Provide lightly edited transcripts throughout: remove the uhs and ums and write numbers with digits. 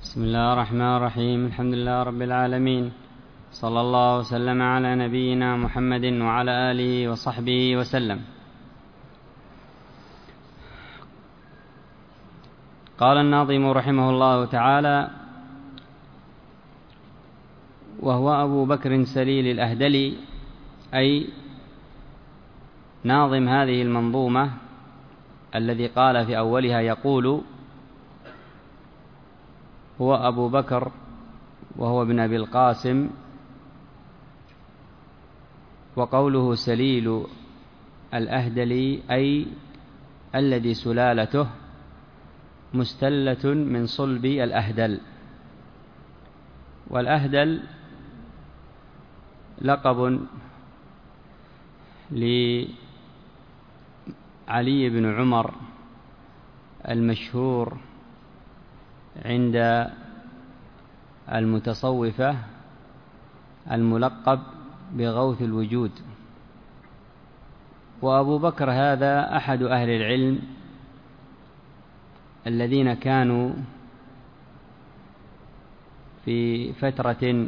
بسم الله الرحمن الرحيم. الحمد لله رب العالمين، صلى الله وسلم على نبينا محمد وعلى آله وصحبه وسلم. قال الناظم رحمه الله تعالى: وهو أبو بكر سليل الأهدلي، أي ناظم هذه المنظومة، الذي قال في أولها يقول: هو أبو بكر وهو ابن أبي القاسم، وقوله سليل الأهدلي أي الذي سلالته مستلة من صلب الأهدل. والأهدل لقب لعلي بن عمر المشهور عند المتصوفة، الملقب بغوث الوجود. وأبو بكر هذا أحد أهل العلم الذين كانوا في فترة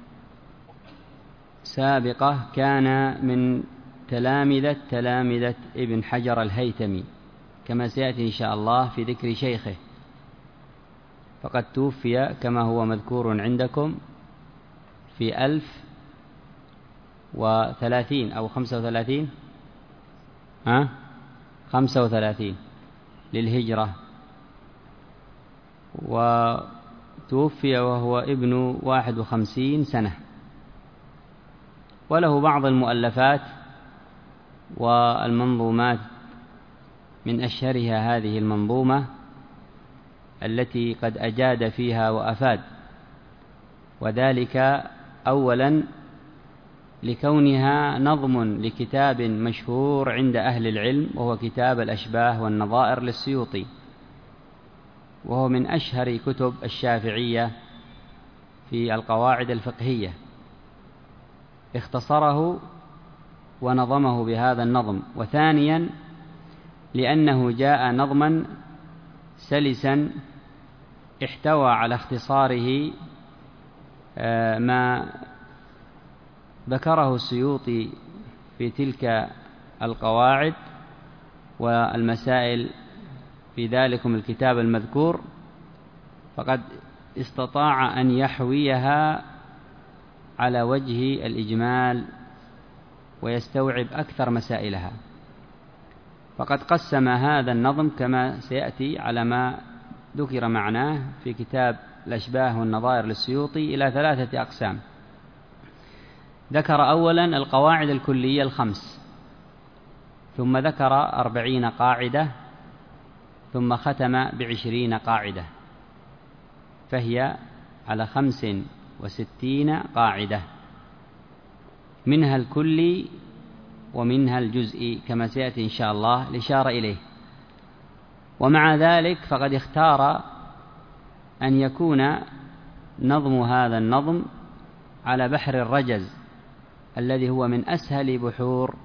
سابقة كان من تلامذة ابن حجر الهيثمي، كما سيأتي إن شاء الله في ذكر شيخه، فقد توفي كما هو مذكور عندكم في 1030 أو 35 للهجرة، وتوفي وهو ابن 51 سنة. وله بعض المؤلفات والمنظومات، من أشهرها هذه المنظومة التي قد أجاد فيها وأفاد، وذلك أولا لكونها نظم لكتاب مشهور عند أهل العلم، وهو كتاب الأشباه والنظائر للسيوطي، وهو من أشهر كتب الشافعية في القواعد الفقهية. اختصره ونظمه بهذا النظم. وثانيا لأنه جاء نظما سلسا احتوى على اختصاره ما ذكره السيوطي في تلك القواعد والمسائل في ذلكم الكتاب المذكور، فقد استطاع أن يحويها على وجه الإجمال ويستوعب أكثر مسائلها. فقد قسم هذا النظم كما سيأتي على ما ذكر معناه في كتاب الأشباه والنظائر للسيوطي إلى 3 أقسام. ذكر أولا القواعد الكلية 5، ثم ذكر 40 قاعدة، ثم ختم ب20 قاعدة، فهي على 65 قاعدة، منها الكلي ومنها الجزئي كما سيأتي إن شاء الله الإشارة إليه. ومع ذلك فقد اختار أن يكون نظم هذا النظم على بحر الرجز، الذي هو من أسهل بحور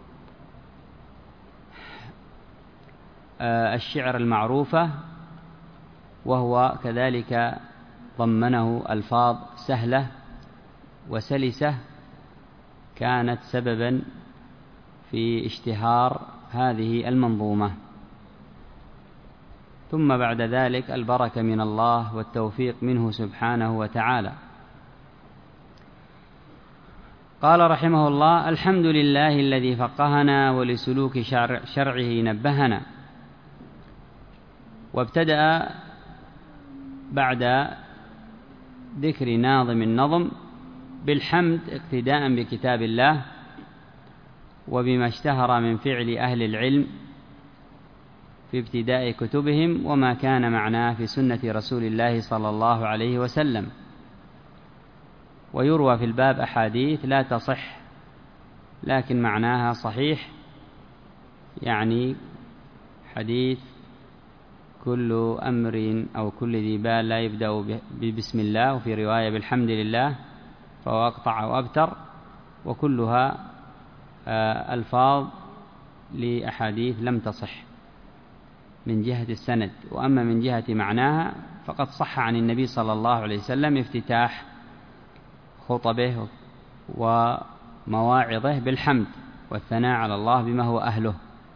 الشعر المعروفة، وهو كذلك ضمنه ألفاظ سهلة وسلسة كانت سببا في اشتهار هذه المنظومة. ثم بعد ذلك البركة من الله والتوفيق منه سبحانه وتعالى. قال رحمه الله: الحمد لله الذي فقهنا ولسلوك شرعه نبهنا. وابتدأ بعد ذكر ناظم النظم بالحمد اقتداء بكتاب الله وبما اشتهر من فعل أهل العلم في ابتداء كتبهم، وما كان معناه في سنة رسول الله صلى الله عليه وسلم. ويروى في الباب أحاديث لا تصح لكن معناها صحيح، يعني حديث كل أمر أو كل ذي بال لا يبدأ ببسم الله، وفي رواية بالحمد لله، فهو أقطع وأبتر، وكلها ألفاظ لأحاديث لم تصح. من جهة السند، وأما من جهة معناها فقد صح عن النبي صلى الله عليه وسلم افتتاح خطبه ومواعظه بالحمد والثناء على الله بما هو أهله،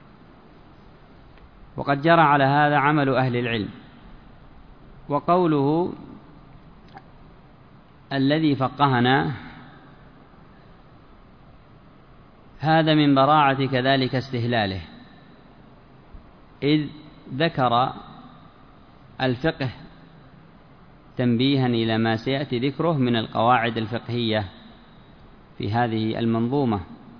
وقد جرى على هذا عمل أهل العلم. وقوله الذي فقهنا هذا من براعة كذلك استهلاله، إذ ذكر الفقه تنبيها إلى ما سيأتي ذكره من القواعد الفقهية في هذه المنظومة.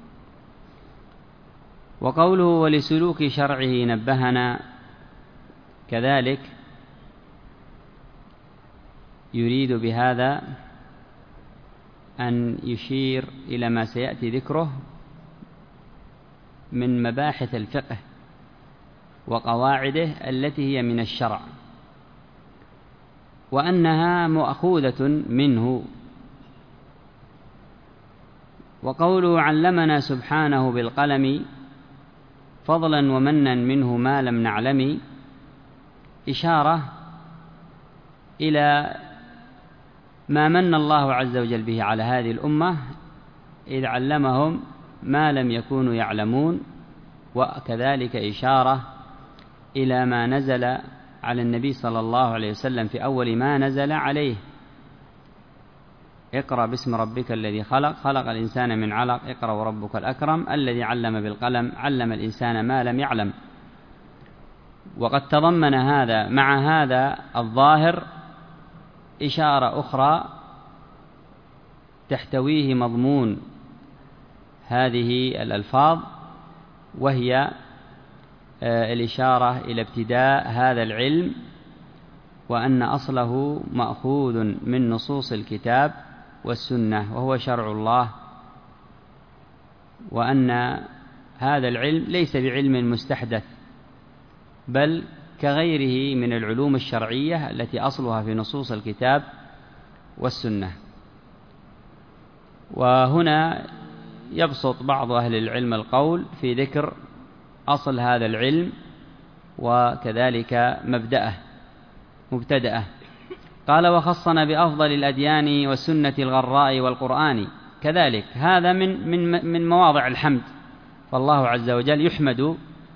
وقوله ولسلوك شرعه نبهنا كذلك يريد بهذا أن يشير إلى ما سيأتي ذكره من مباحث الفقه وقواعده التي هي من الشرع، وأنها مأخوذة منه. وقوله علمنا سبحانه بالقلم فضلا ومنا منه ما لم نعلم، إشارة إلى ما من الله عز وجل به على هذه الأمة إذ علمهم ما لم يكونوا يعلمون، وكذلك إشارة إلى ما نزل على النبي صلى الله عليه وسلم في أول ما نزل عليه: اقرأ باسم ربك الذي خلق، خلق الإنسان من علق، اقرأ وربك الأكرم الذي علم بالقلم، علم الإنسان ما لم يعلم. وقد تضمن هذا مع هذا الظاهر إشارة أخرى تحتويه مضمون هذه الألفاظ، وهي الإشارة إلى ابتداء هذا العلم، وأن أصله مأخوذ من نصوص الكتاب والسنة وهو شرع الله، وأن هذا العلم ليس بعلم مستحدث بل كغيره من العلوم الشرعية التي أصلها في نصوص الكتاب والسنة. وهنا يبسط بعض أهل العلم القول في ذكر أصل هذا العلم وكذلك مبتدأه. قال وخصنا بأفضل الأديان والسنة الغراء والقرآن، كذلك هذا من مواضع الحمد، فالله عز وجل يحمد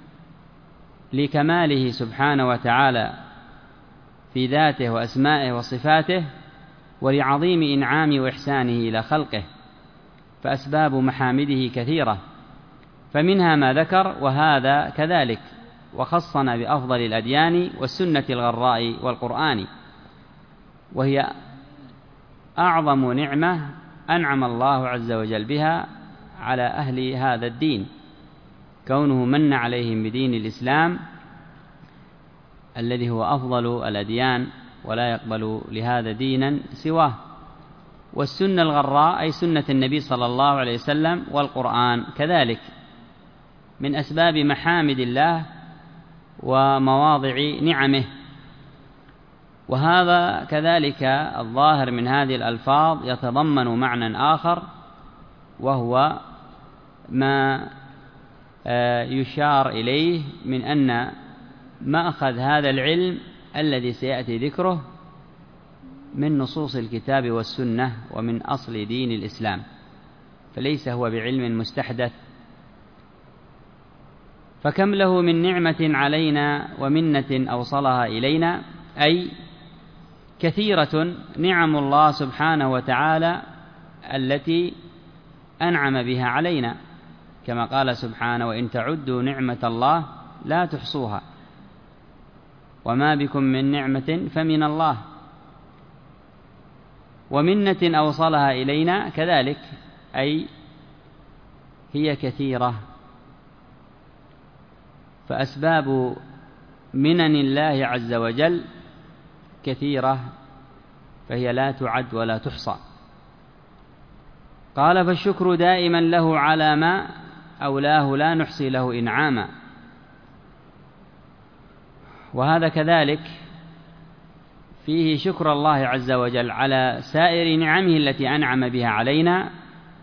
لكماله سبحانه وتعالى في ذاته وأسمائه وصفاته، ولعظيم إنعامه وإحسانه إلى خلقه، فأسباب محامده كثيرة، فمنها ما ذكر وهذا كذلك: وخصنا بأفضل الأديان والسنة الغراء والقرآن، وهي أعظم نعمة أنعم الله عز وجل بها على أهل هذا الدين، كونه من عليهم بدين الإسلام الذي هو أفضل الأديان ولا يقبل لهذا دينا سواه، والسنة الغراء أي سنة النبي صلى الله عليه وسلم، والقرآن كذلك من أسباب محامد الله ومواضع نعمه. وهذا كذلك الظاهر من هذه الألفاظ يتضمن معنى آخر، وهو ما يشار إليه من أن مأخذ هذا العلم الذي سيأتي ذكره من نصوص الكتاب والسنة ومن أصل دين الإسلام، فليس هو بعلم مستحدث. فكم له من نعمة علينا ومنة أوصلها إلينا، أي كثيرة نعم الله سبحانه وتعالى التي أنعم بها علينا، كما قال سبحانه: وإن تعدوا نعمة الله لا تحصوها، وما بكم من نعمة فمن الله. ومنة أوصلها إلينا كذلك، أي هي كثيرة، فأسباب منن الله عز وجل كثيرة، فهي لا تعد ولا تحصى. قال: فالشكر دائما له على ما أولاه لا نحصي له إنعاما. وهذا كذلك فيه شكر الله عز وجل على سائر نعمه التي أنعم بها علينا،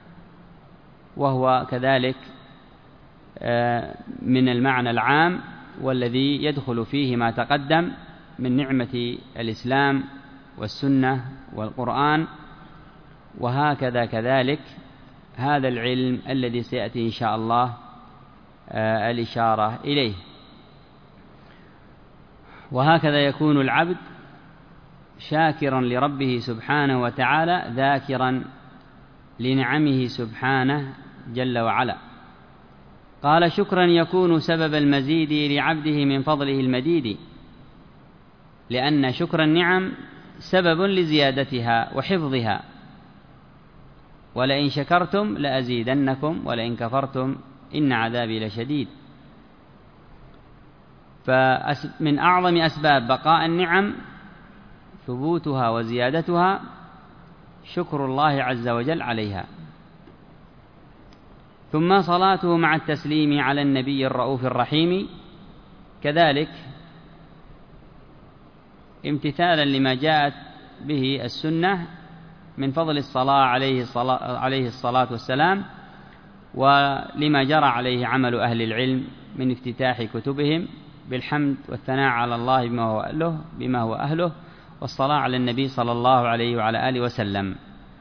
وهو كذلك من المعنى العام والذي يدخل فيه ما تقدم من نعمة الإسلام والسنة والقرآن، وهكذا كذلك هذا العلم الذي سيأتي إن شاء الله الإشارة إليه. وهكذا يكون العبد شاكرا لربه سبحانه وتعالى، ذاكرا لنعمه سبحانه جل وعلا. قال: شكرا يكون سبب المزيد لعبده من فضله المديد، لأن شكر النعم سبب لزيادتها وحفظها، ولئن شكرتم لأزيدنكم ولئن كفرتم إن عذابي لشديد. فمن أعظم أسباب بقاء النعم ثبوتها وزيادتها شكر الله عز وجل عليها. ثم صلاته مع التسليم على النبي الرؤوف الرحيم، كذلك امتثالا لما جاءت به السنة من فضل الصلاة عليه الصلاة والسلام، ولما جرى عليه عمل أهل العلم من افتتاح كتبهم بالحمد والثناء على الله بما هو أهله والصلاة على النبي صلى الله عليه وعلى آله وسلم.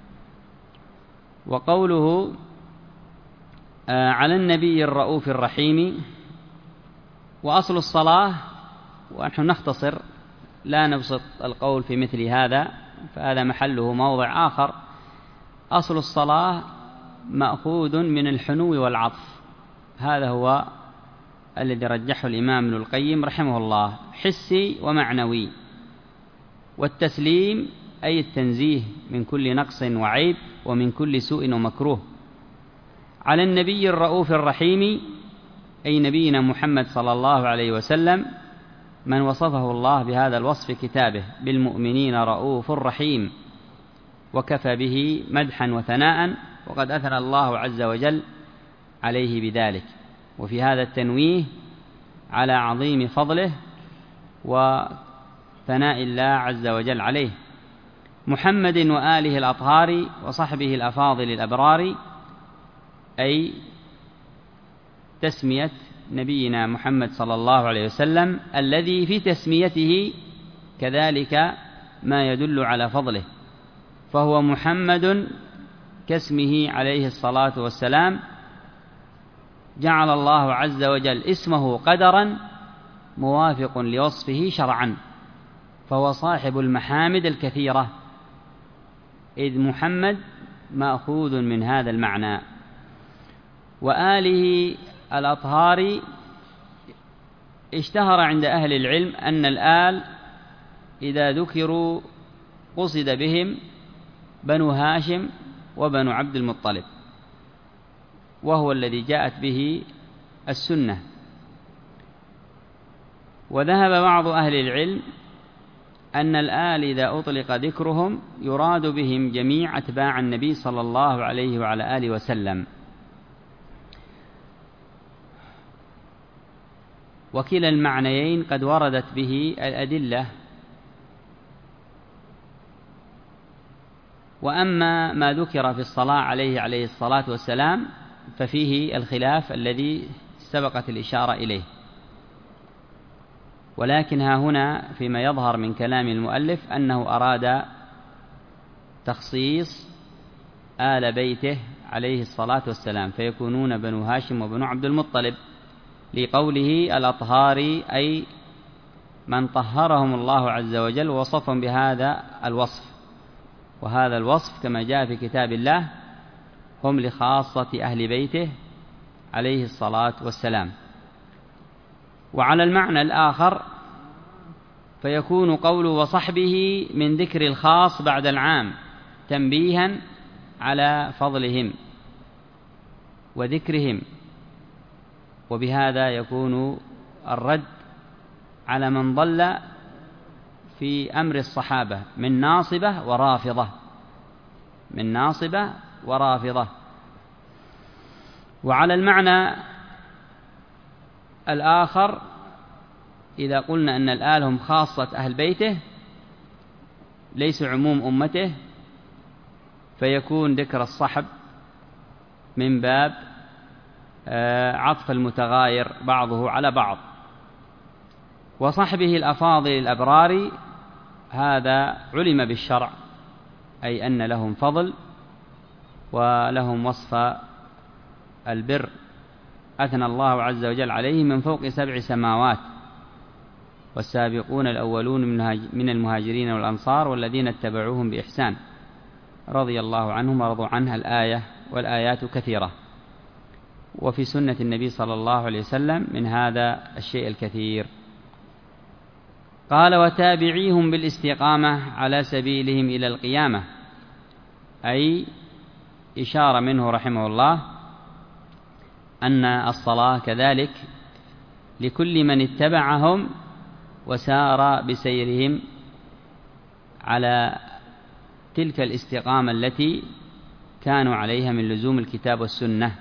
وقوله على النبي الرؤوف الرحيم، وأصل الصلاة، ونحن نختصر لا نبسط القول في مثل هذا فهذا محله موضع آخر. أصل الصلاة مأخوذ من الحنو والعطف، هذا هو الذي رجحه الإمام ابن القيم رحمه الله، حسي ومعنوي. والتسليم أي التنزيه من كل نقص وعيب ومن كل سوء ومكروه. على النبي الرؤوف الرحيم أي نبينا محمد صلى الله عليه وسلم، من وصفه الله بهذا الوصف في كتابه: بالمؤمنين رؤوف رحيم، وكفى به مدحا وثناء، وقد أثنى الله عز وجل عليه بذلك. وفي هذا التنويه على عظيم فضله وثناء الله عز وجل عليه. محمد وآله الأطهار وصحبه الأفاضل الأبرار، أي تسمية نبينا محمد صلى الله عليه وسلم الذي في تسميته كذلك ما يدل على فضله، فهو محمد كاسمه عليه الصلاة والسلام، جعل الله عز وجل اسمه قدرا موافق لوصفه شرعا، فهو صاحب المحامد الكثيرة، إذ محمد مأخوذ من هذا المعنى. وآله الأطهار، اشتهر عند أهل العلم أن الآل إذا ذكروا قصد بهم بنو هاشم وبنو عبد المطلب، وهو الذي جاءت به السنة. وذهب بعض أهل العلم أن الآل إذا أطلق ذكرهم يراد بهم جميع أتباع النبي صلى الله عليه وعلى آله وسلم. وكلا المعنيين قد وردت به الأدلة. وأما ما ذكر في الصلاة عليه الصلاة والسلام ففيه الخلاف الذي سبقت الإشارة إليه، ولكن ها هنا فيما يظهر من كلام المؤلف أنه أراد تخصيص آل بيته عليه الصلاة والسلام، فيكونون بنو هاشم وبنو عبد المطلب، لقوله الأطهار أي من طهرهم الله عز وجل ووصفهم بهذا الوصف. وهذا الوصف كما جاء في كتاب الله هم لخاصة أهل بيته عليه الصلاة والسلام. وعلى المعنى الآخر فيكون قول وصحبه من ذكر الخاص بعد العام تنبيها على فضلهم وذكرهم، وبهذا يكون الرد على من ضل في أمر الصحابة من ناصبة ورافضة. وعلى المعنى الآخر إذا قلنا أن الآل هم خاصة أهل بيته ليس عموم أمته، فيكون ذكر الصحب من باب عطف المتغاير بعضه على بعض، وصحبه الأفاضل الأبرار، هذا علم بالشرع، أي أن لهم فضل ولهم وصف البر أثنى الله عز وجل عليهم من فوق 7 سماوات. والسابقون الأولون من المهاجرين والأنصار والذين اتبعوهم بإحسان رضي الله عنهم ورضوا عنها، الآية والآيات كثيرة. وفي سنة النبي صلى الله عليه وسلم من هذا الشيء الكثير. قال: وتابعيهم بالاستقامة على سبيلهم إلى القيامة، أي إشارة منه رحمه الله أن الصلاة كذلك لكل من اتبعهم وسار بسيرهم على تلك الاستقامة التي كانوا عليها من لزوم الكتاب والسنة.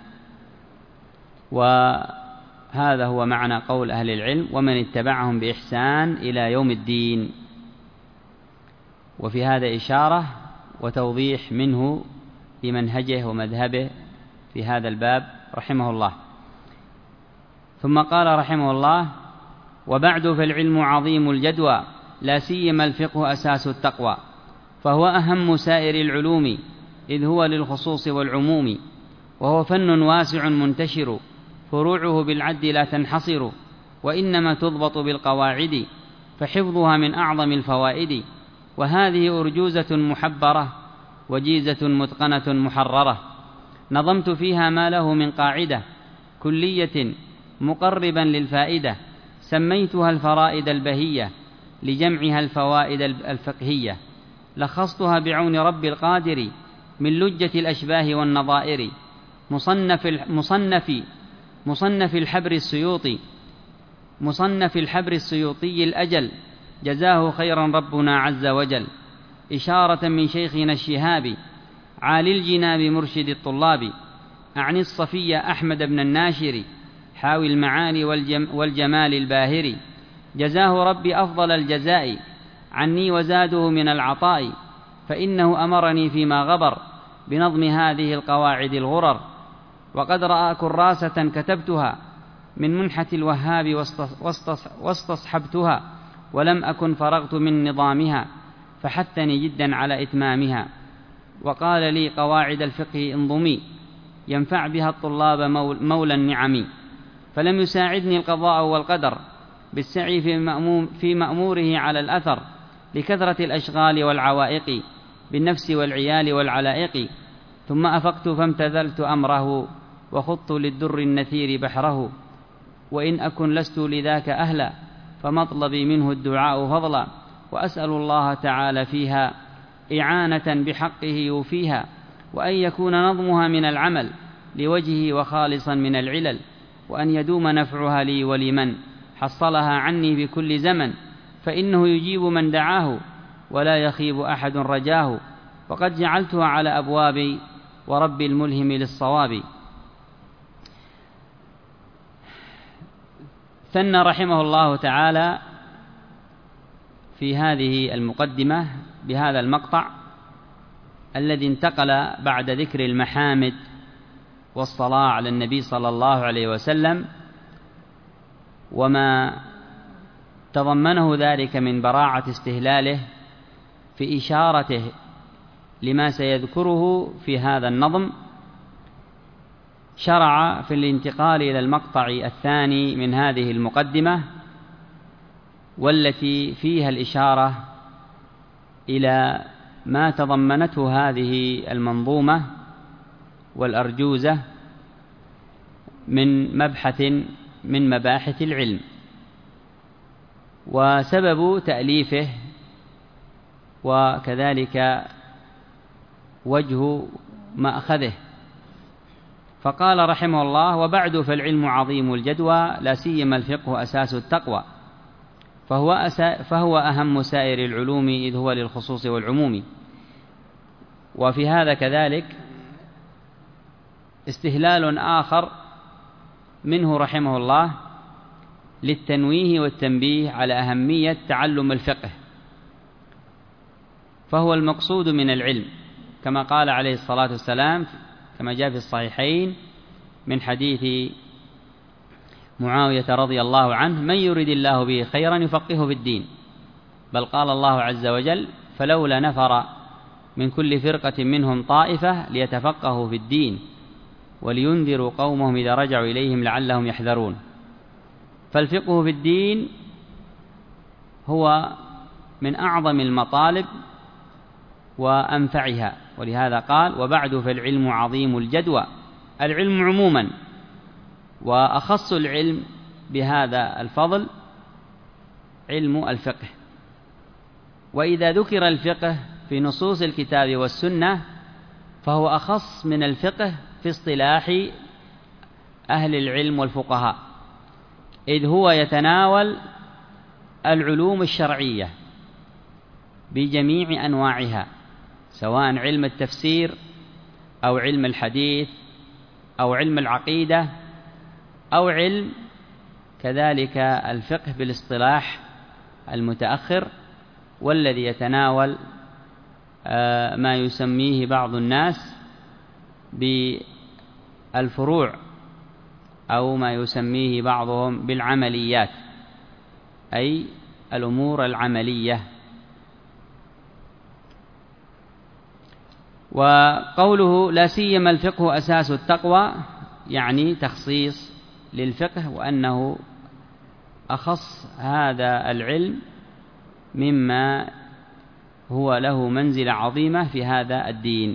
وهذا هو معنى قول أهل العلم: ومن اتبعهم بإحسان إلى يوم الدين. وفي هذا إشارة وتوضيح منه لمنهجه ومذهبه في هذا الباب رحمه الله. ثم قال رحمه الله: وبعد فالعلم عظيم الجدوى، لا سيما الفقه أساس التقوى، فهو أهم سائر العلوم، إذ هو للخصوص والعموم، وهو فن واسع منتشر، فروعه بالعد لا تنحصر، وإنما تضبط بالقواعد، فحفظها من أعظم الفوائد. وهذه أرجوزة محبرة، وجيزة متقنة محررة، نظمت فيها ما له من قاعدة كلية مقربا للفائدة، سميتها الفرائد البهية لجمعها الفوائد الفقهية، لخصتها بعون رب القادر من لجة الأشباه والنظائر. مصنف الحبر السيوطي الأجل، جزاه خيرا ربنا عز وجل، إشارة من شيخنا الشهاب عالي الجناب مرشد الطلاب، أعني الصفي أحمد بن الناشر حاوي المعاني والجمال الباهر، جزاه ربي أفضل الجزاء عني وزاده من العطاء، فإنه أمرني فيما غبر بنظم هذه القواعد الغرر، وقد رأى كراسة كتبتها من منحة الوهاب واستصحبتها، ولم أكن فرغت من نظامها، فحثني جدا على إتمامها، وقال لي: قواعد الفقه انظمي، ينفع بها الطلاب مولى النعم. فلم يساعدني القضاء والقدر بالسعي في مأموره على الأثر، لكثرة الأشغال والعوائق بالنفس والعيال والعلائق. ثم أفقت فامتثلت أمره، وخضت للدر النثير بحره، وإن أكن لست لذاك أهلا، فمطلبي منه الدعاء فضلا، وأسأل الله تعالى فيها إعانة بحقه يوفيها، وأن يكون نظمها من العمل لوجهه وخالصا من العلل، وأن يدوم نفعها لي ولمن حصلها عني في كل زمن، فإنه يجيب من دعاه ولا يخيب أحد رجاه، وقد جعلتها على أبوابي ورب الملهم للصواب. ثنى رحمه الله تعالى في هذه المقدمة بهذا المقطع الذي انتقل بعد ذكر المحامد والصلاة على النبي صلى الله عليه وسلم، وما تضمنه ذلك من براعة استهلاله، في إشارته لما سيذكره في هذا النظم. شرع في الانتقال إلى المقطع الثاني من هذه المقدمة، والتي فيها الإشارة إلى ما تضمنته هذه المنظومة والأرجوزة من مبحث من مباحث العلم، وسبب تأليفه، وكذلك وجه مأخذه. فقال رحمه الله: وبعد فالعلم عظيم الجدوى، لا سيما الفقه أساس التقوى، فهو أهم سائر العلوم، إذ هو للخصوص والعموم. وفي هذا كذلك استهلال آخر منه رحمه الله للتنويه والتنبيه على أهمية تعلم الفقه، فهو المقصود من العلم، كما قال عليه الصلاة والسلام كما جاء في الصحيحين من حديث معاوية رضي الله عنه: من يرد الله به خيرا يفقهه في الدين. بل قال الله عز وجل: فلولا نفر من كل فرقة منهم طائفة ليتفقهوا في الدين ولينذروا قومهم إذا رجعوا إليهم لعلهم يحذرون. فالفقه في الدين هو من أعظم المطالب وأنفعها، ولهذا قال: وبعد فالعلم عظيم الجدوى. العلم عموما، وأخص العلم بهذا الفضل علم الفقه. وإذا ذكر الفقه في نصوص الكتاب والسنة فهو أخص من الفقه في اصطلاح أهل العلم والفقهاء، إذ هو يتناول العلوم الشرعية بجميع أنواعها، سواء علم التفسير أو علم الحديث أو علم العقيدة أو علم كذلك الفقه بالاصطلاح المتأخر، والذي يتناول ما يسميه بعض الناس بالفروع أو ما يسميه بعضهم بالعمليات، أي الأمور العملية. وقوله: لا سيما الفقه أساس التقوى، يعني تخصيص للفقه، وأنه أخص هذا العلم مما هو له منزلة عظيمة في هذا الدين.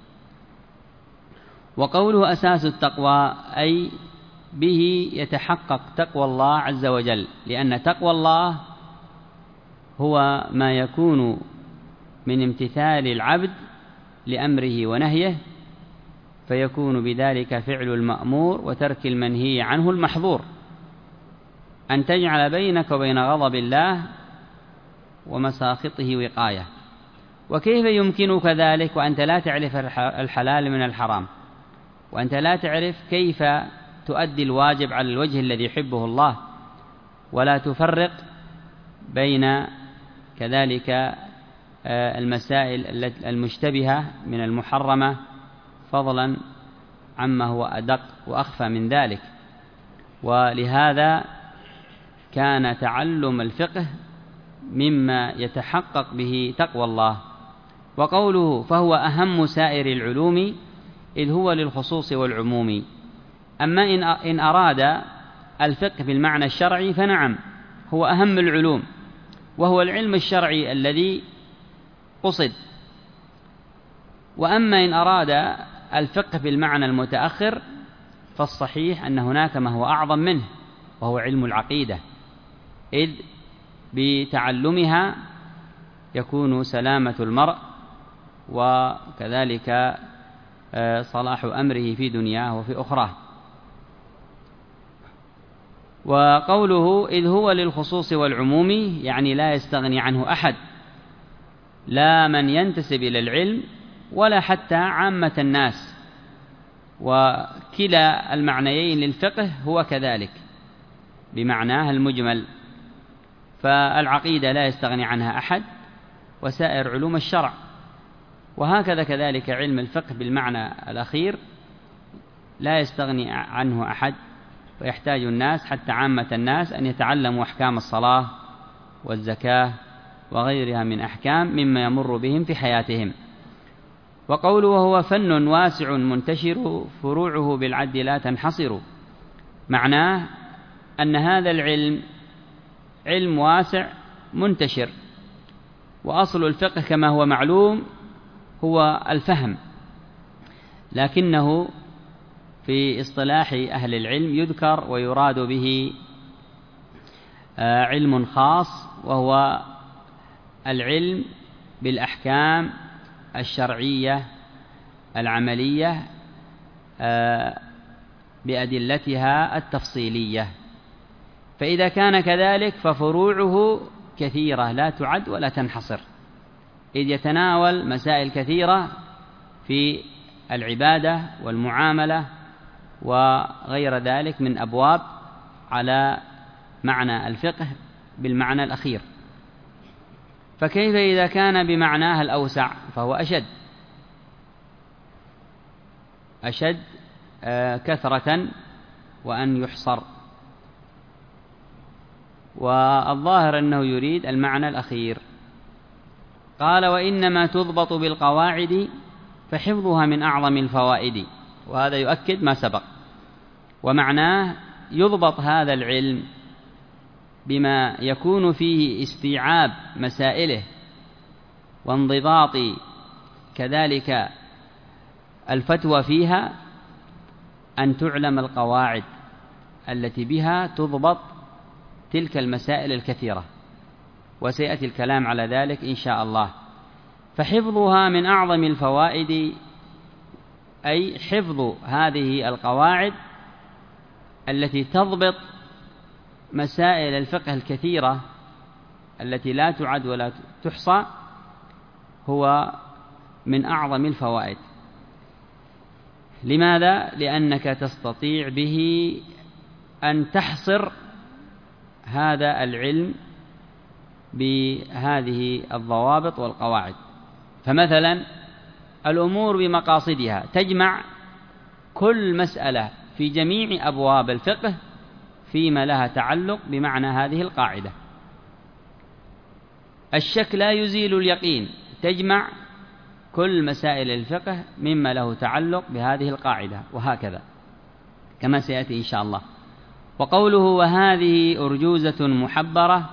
وقوله أساس التقوى أي به يتحقق تقوى الله عز وجل، لأن تقوى الله هو ما يكون من امتثال العبد لأمره ونهيه، فيكون بذلك فعل المأمور وترك المنهي عنه المحظور، أن تجعل بينك وبين غضب الله ومساخطه وقاية. وكيف يمكنك ذلك وأنت لا تعرف الحلال من الحرام، وأنت لا تعرف كيف تؤدي الواجب على الوجه الذي يحبه الله، ولا تفرق بين كذلك المسائل المشتبهة من المحرمة، فضلا عما هو أدق وأخفى من ذلك. ولهذا كان تعلم الفقه مما يتحقق به تقوى الله. وقوله: فهو أهم سائر العلوم، إذ هو للخصوص والعموم. أما إن أراد الفقه بالمعنى الشرعي فنعم، هو أهم العلوم، وهو العلم الشرعي الذي قصد. وأما إن أراد الفقه بالمعنى المتأخر فالصحيح أن هناك ما هو أعظم منه، وهو علم العقيدة، إذ بتعلمها يكون سلامة المرء وكذلك صلاح أمره في دنياه وفي أخراه. وقوله: إذ هو للخصوص والعموم، يعني لا يستغني عنه أحد، لا من ينتسب إلى العلم ولا حتى عامة الناس. وكلا المعنيين للفقه هو كذلك بمعناه المجمل، فالعقيدة لا يستغني عنها أحد، وسائر علوم الشرع. وهكذا كذلك علم الفقه بالمعنى الأخير لا يستغني عنه أحد، ويحتاج الناس حتى عامة الناس أن يتعلموا أحكام الصلاة والزكاة وغيرها من أحكام مما يمر بهم في حياتهم. وقوله: وهو فن واسع منتشر فروعه بالعد لا تنحصر، معناه أن هذا العلم علم واسع منتشر. وأصل الفقه كما هو معلوم هو الفهم، لكنه في اصطلاح أهل العلم يذكر ويراد به علم خاص، وهو العلم بالأحكام الشرعية العملية بأدلتها التفصيلية. فإذا كان كذلك ففروعه كثيرة لا تعد ولا تنحصر، إذ يتناول مسائل كثيرة في العبادة والمعاملة وغير ذلك من أبواب على معنى الفقه بالمعنى الأخير. فكيف إذا كان بمعناه الأوسع فهو أشد كثرة وأن يحصر. والظاهر أنه يريد المعنى الأخير. قال: وإنما تضبط بالقواعد فحفظها من أعظم الفوائد. وهذا يؤكد ما سبق، ومعناه يضبط هذا العلم بما يكون فيه استيعاب مسائله وانضباط كذلك الفتوى فيها، أن تعلم القواعد التي بها تضبط تلك المسائل الكثيرة، وسيأتي الكلام على ذلك إن شاء الله. فحفظها من أعظم الفوائد، أي حفظ هذه القواعد التي تضبط مسائل الفقه الكثيرة التي لا تعد ولا تحصى، هو من أعظم الفوائد. لماذا؟ لأنك تستطيع به أن تحصر هذا العلم بهذه الضوابط والقواعد. فمثلا الأمور بمقاصدها، تجمع كل مسألة في جميع أبواب الفقه فيما لها تعلق بمعنى هذه القاعدة. الشك لا يزيل اليقين، تجمع كل مسائل الفقه مما له تعلق بهذه القاعدة، وهكذا كما سيأتي إن شاء الله. وقوله: وهذه أرجوزة محبرة،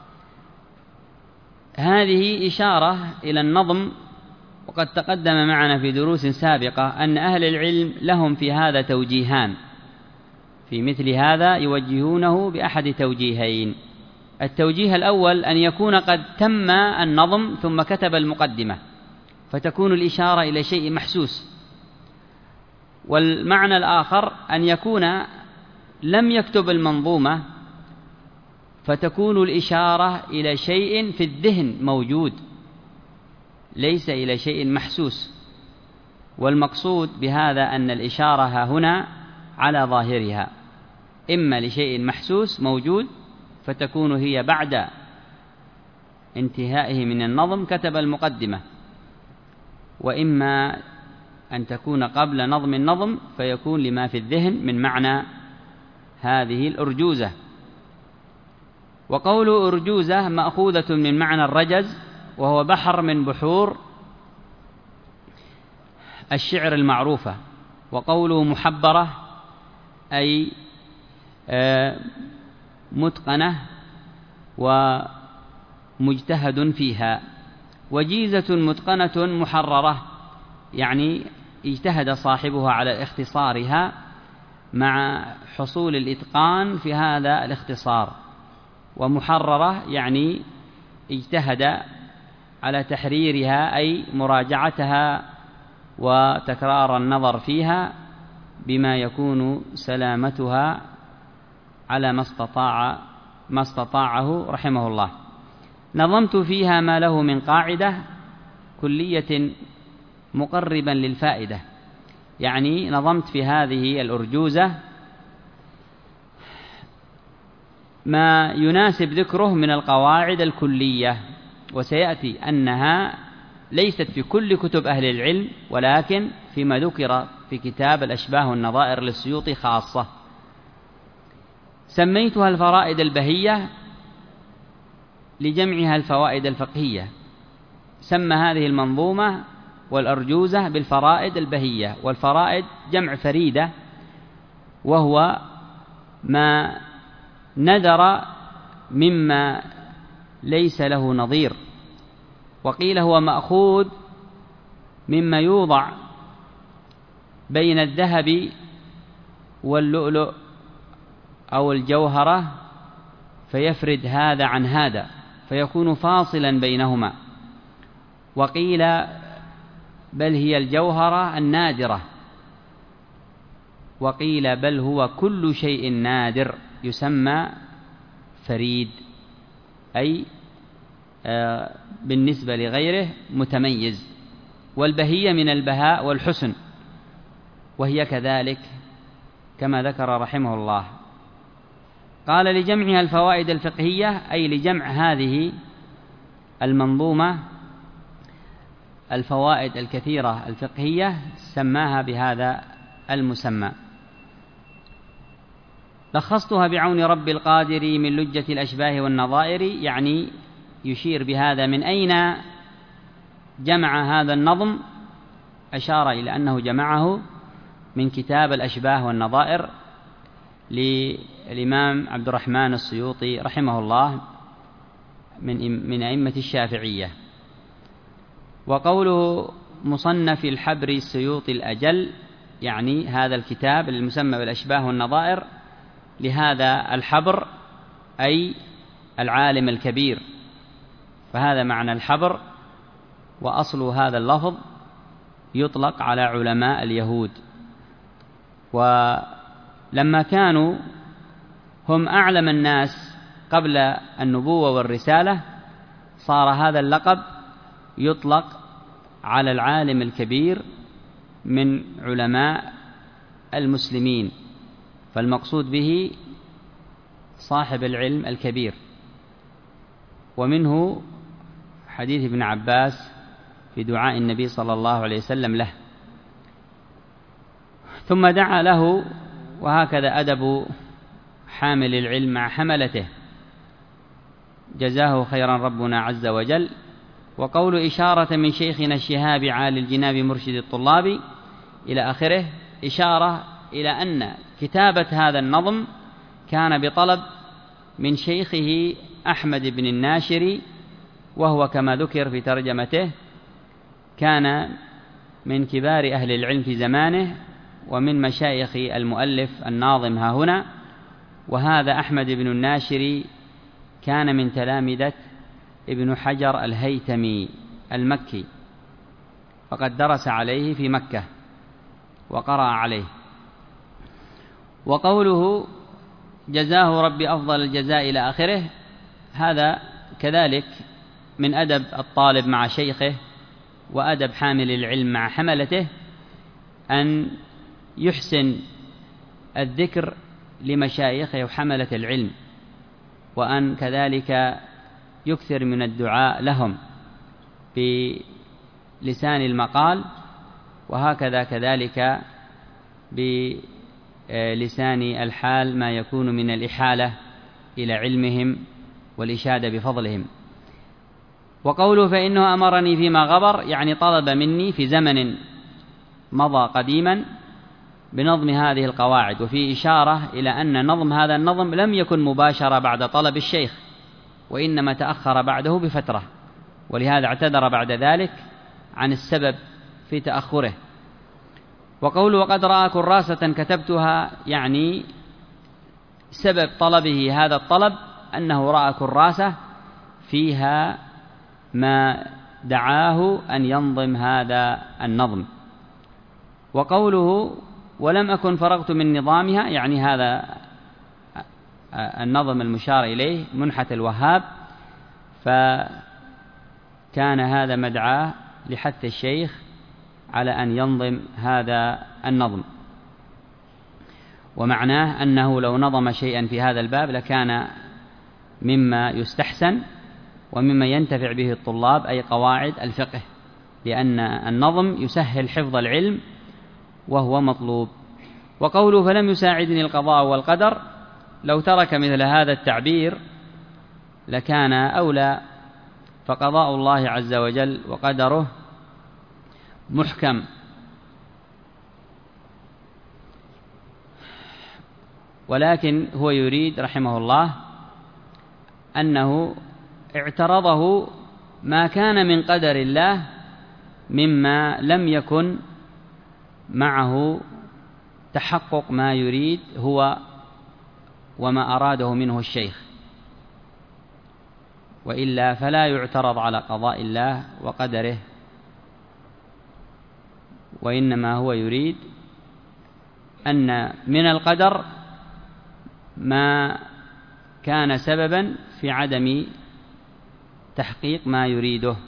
هذه إشارة إلى النظم. وقد تقدم معنا في دروس سابقة أن أهل العلم لهم في هذا توجيهان، في مثل هذا يوجهونه بأحد توجيهين. التوجيه الأول أن يكون قد تم النظم ثم كتب المقدمة، فتكون الإشارة إلى شيء محسوس. والمعنى الآخر أن يكون لم يكتب المنظومة، فتكون الإشارة إلى شيء في الذهن موجود، ليس إلى شيء محسوس. والمقصود بهذا أن الإشارة هنا على ظاهرها، إما لشيء محسوس موجود فتكون هي بعد انتهائه من النظم كتب المقدمة، وإما أن تكون قبل نظم النظم فيكون لما في الذهن من معنى هذه الأرجوزة. وقول أرجوزة مأخوذة من معنى الرجز، وهو بحر من بحور الشعر المعروفة. وقوله محبرة أي متقنة ومجتهد فيها. وجيزة متقنة محررة، يعني اجتهد صاحبها على اختصارها مع حصول الإتقان في هذا الاختصار. ومحررة يعني اجتهد على تحريرها، أي مراجعتها وتكرار النظر فيها بما يكون سلامتها على ما استطاعه رحمه الله. نظمت فيها ما له من قاعدة كلية مقربا للفائدة، يعني نظمت في هذه الأرجوزة ما يناسب ذكره من القواعد الكلية. وسيأتي أنها ليست في كل كتب أهل العلم، ولكن فيما ذكر في كتاب الأشباه والنظائر للسيوطي خاصة. سميتها الفرائد البهية لجمعها الفوائد الفقهية. سمى هذه المنظومة والأرجوزة بالفرائد البهية. والفرائد جمع فريدة، وهو ما ندر مما ليس له نظير. وقيل هو مأخوذ مما يوضع بين الذهب واللؤلؤ أو الجوهرة فيفرد هذا عن هذا فيكون فاصلا بينهما. وقيل بل هي الجوهرة النادرة، وقيل بل هو كل شيء نادر يسمى فريد، أي بالنسبة لغيره متميز. والبهية من البهاء والحسن، وهي كذلك كما ذكر رحمه الله. قال لجمعها الفوائد الفقهية، أي لجمع هذه المنظومة الفوائد الكثيرة الفقهية، سماها بهذا المسمى. لخصتها بعون رب القادر من لجة الأشباه والنظائر، يعني يشير بهذا من أين جمع هذا النظم، أشار إلى أنه جمعه من كتاب الأشباه والنظائر للإمام عبد الرحمن السيوطي رحمه الله من أئمة الشافعية. وقوله مصنف الحبر السيوطي الأجل، يعني هذا الكتاب المسمى بالأشباه والنظائر لهذا الحبر أي العالم الكبير، فهذا معنى الحبر. وأصل هذا اللفظ يطلق على علماء اليهود، ولما كانوا هم أعلم الناس قبل النبوة والرسالة صار هذا اللقب يطلق على العالم الكبير من علماء المسلمين، فالمقصود به صاحب العلم الكبير. ومنه حديث ابن عباس في دعاء النبي صلى الله عليه وسلم له. ثم دعا له، وهكذا أدب حامل العلم مع حملته، جزاه خيرا ربنا عز وجل. وقول إشارة من شيخنا الشهاب عالي الجناب مرشد الطلاب إلى آخره، إشارة إلى أن كتابة هذا النظم كان بطلب من شيخه أحمد بن الناشري، وهو كما ذكر في ترجمته كان من كبار أهل العلم في زمانه ومن مشايخ المؤلف الناظم ها هنا. وهذا أحمد بن الناشري كان من تلامذة ابن حجر الهيثمي المكي، فقد درس عليه في مكة وقرأ عليه. وقوله جزاه ربي أفضل الجزاء إلى آخره، هذا كذلك من أدب الطالب مع شيخه وأدب حامل العلم مع حملته، أن يحسن الذكر لمشايخه وحملة العلم، وأن كذلك يكثر من الدعاء لهم بلسان المقال، وهكذا كذلك بلسان الحال ما يكون من الإحالة إلى علمهم والإشادة بفضلهم. وقوله فإنه أمرني فيما غبر، يعني طلب مني في زمن مضى قديما بنظم هذه القواعد. وفي إشارة إلى أن نظم هذا النظم لم يكن مباشرة بعد طلب الشيخ، وإنما تأخر بعده بفترة، ولهذا اعتذر بعد ذلك عن السبب في تأخره. وقوله وقد رأى كراسة كتبتها، يعني سبب طلبه هذا الطلب أنه رأى كراسة فيها ما دعاه أن ينظم هذا النظم. وقوله ولم أكن فرغت من نظامها، يعني هذا النظم المشار إليه منحة الوهاب، فكان هذا مدعاه لحث الشيخ على أن ينظم هذا النظم. ومعناه أنه لو نظم شيئا في هذا الباب لكان مما يستحسن ومما ينتفع به الطلاب، أي قواعد الفقه، لأن النظم يسهل حفظ العلم وهو مطلوب. وقوله فلم يساعدني القضاء والقدر، لو ترك مثل هذا التعبير لكان أولى، فقضاء الله عز وجل وقدره محكم. ولكن هو يريد رحمه الله أنه اعترضه ما كان من قدر الله مما لم يكن معه تحقق ما يريد هو وما أراده منه الشيخ، وإلا فلا يعترض على قضاء الله وقدره، وإنما هو يريد أن من القدر ما كان سببا في عدم تحقيق ما يريده.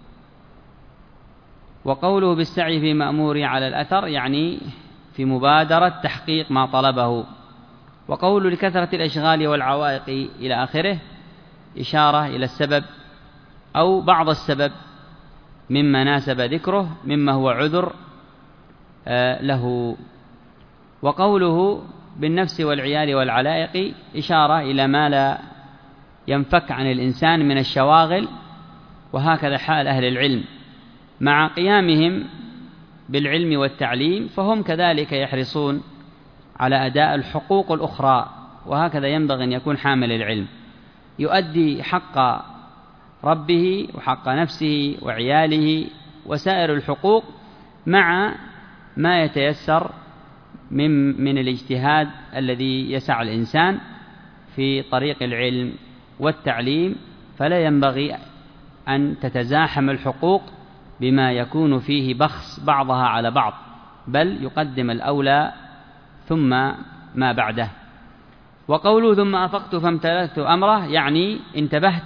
وقوله بالسعي في مأمور على الأثر، يعني في مبادرة تحقيق ما طلبه. وقوله لكثرة الأشغال والعوائق إلى آخره، إشارة إلى السبب أو بعض السبب مما ناسب ذكره مما هو عذر له. وقوله بالنفس والعيال والعلائق إشارة إلى ما لا ينفك عن الإنسان من الشواغل، وهكذا حال أهل العلم مع قيامهم بالعلم والتعليم، فهم كذلك يحرصون على أداء الحقوق الأخرى، وهكذا ينبغي أن يكون حامل العلم يؤدي حق ربه وحق نفسه وعياله وسائر الحقوق مع ما يتيسر من الاجتهاد الذي يسع الإنسان في طريق العلم والتعليم. فلا ينبغي أن تتزاحم الحقوق بما يكون فيه بخس بعضها على بعض، بل يقدم الأولى ثم ما بعده. وقوله ثم أفقت فامتلأت أمره، يعني انتبهت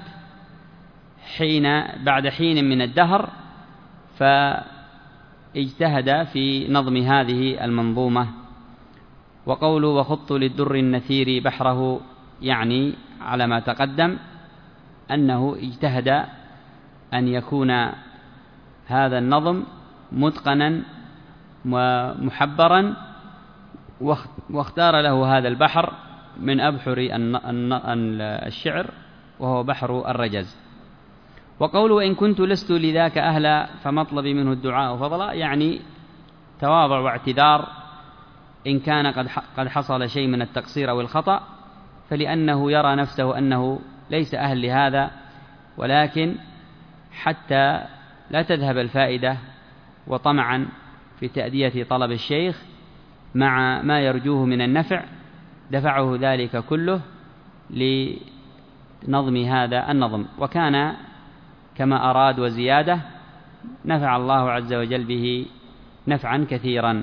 بعد حين من الدهر، فاجتهد في نظم هذه المنظومة. وقوله وخضت للدر النثير بحره، يعني على ما تقدم أنه اجتهد أن يكون هذا النظم متقنا ومحبرا، واختار له هذا البحر من أبحر الشعر، وهو بحر الرجز. وقوله إن كنت لست لذاك أهلا فمطلبي منه الدعاء فضلا، يعني تواضع واعتذار إن كان قد حصل شيء من التقصير أو الخطأ، فلأنه يرى نفسه أنه ليس أهل لهذا، ولكن حتى لا تذهب الفائدة وطمعا في تأدية طلب الشيخ مع ما يرجوه من النفع، دفعه ذلك كله لنظم هذا النظم، وكان كما أراد وزيادة، نفع الله عز وجل به نفعا كثيرا.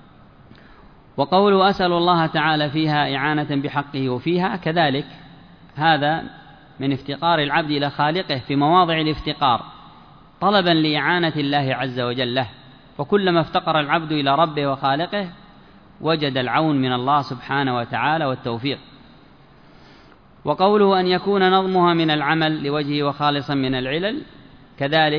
وقوله أسأل الله تعالى فيها إعانة بحقه وفيها، كذلك هذا من افتقار العبد إلى خالقه في مواضع الافتقار، طلبا لإعانة الله عز وجل له، وكلما افتقر العبد إلى ربه وخالقه وجد العون من الله سبحانه وتعالى والتوفيق. وقوله أن يكون نظمها من العمل لوجهه وخالصا من العلل، كذلك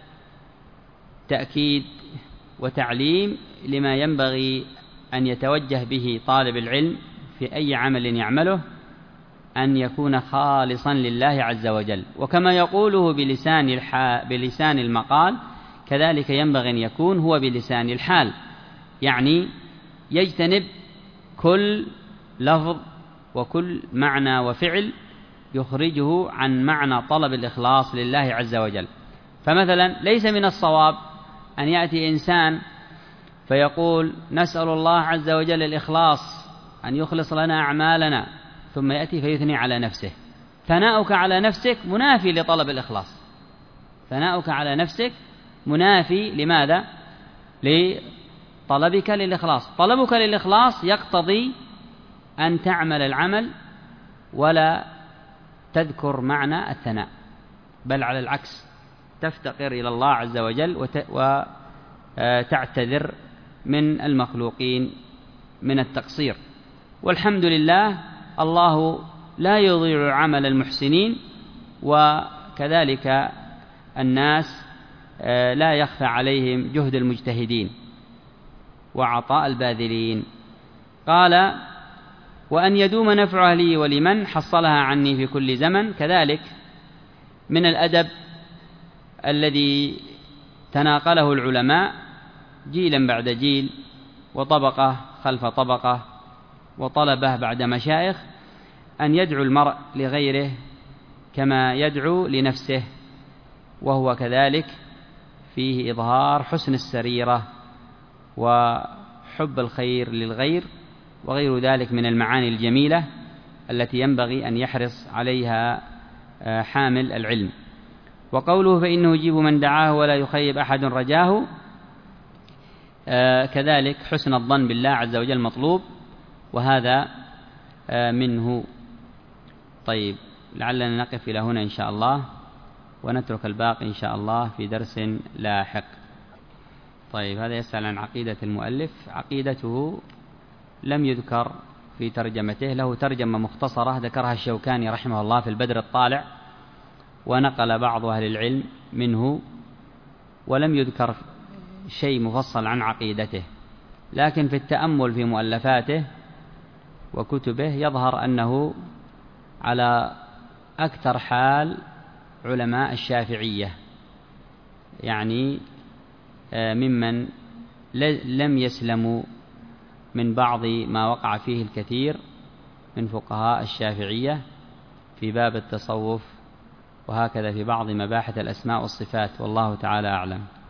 تأكيد وتعليم لما ينبغي أن يتوجه به طالب العلم في أي عمل يعمله، أن يكون خالصا لله عز وجل، وكما يقوله بلسان المقال كذلك ينبغي أن يكون هو بلسان الحال، يعني يجتنب كل لفظ وكل معنى وفعل يخرجه عن معنى طلب الإخلاص لله عز وجل. فمثلا ليس من الصواب أن يأتي إنسان فيقول نسأل الله عز وجل الإخلاص أن يخلص لنا أعمالنا، ثم يأتي فيثني على نفسه. ثناؤك على نفسك منافي لطلب الإخلاص، ثناؤك على نفسك منافي لماذا؟ لطلبك للإخلاص. طلبك للإخلاص يقتضي أن تعمل العمل ولا تذكر معنى الثناء، بل على العكس تفتقر إلى الله عز وجل وتعتذر من المخلوقين من التقصير. والحمد لله الله لا يضيع عمل المحسنين، وكذلك الناس لا يخفى عليهم جهد المجتهدين وعطاء الباذلين. قال وأن يدوم نفعها لي ولمن حصلها عني في كل زمن، كذلك من الأدب الذي تناقله العلماء جيلا بعد جيل وطبقة خلف طبقة وطلبة بعد مشايخ، أن يدعو المرء لغيره كما يدعو لنفسه، وهو كذلك فيه إظهار حسن السريرة وحب الخير للغير وغير ذلك من المعاني الجميلة التي ينبغي أن يحرص عليها حامل العلم. وقوله فإنه يجيب من دعاه ولا يخيب أحد رجاه، كذلك حسن الظن بالله عز وجل مطلوب، وهذا منه. طيب، لعلنا نقف إلى هنا إن شاء الله، ونترك الباقي إن شاء الله في درس لاحق. طيب، هذا يسأل عن عقيدة المؤلف. عقيدته لم يذكر في ترجمته، له ترجمة مختصرة ذكرها الشوكاني رحمه الله في البدر الطالع، ونقل بعض أهل العلم منه، ولم يذكر شيء مفصل عن عقيدته. لكن في التأمل في مؤلفاته وكتبه يظهر أنه على أكثر حال علماء الشافعية، يعني ممن لم يسلموا من بعض ما وقع فيه الكثير من فقهاء الشافعية في باب التصوف، وهكذا في بعض مباحث الأسماء والصفات، والله تعالى أعلم.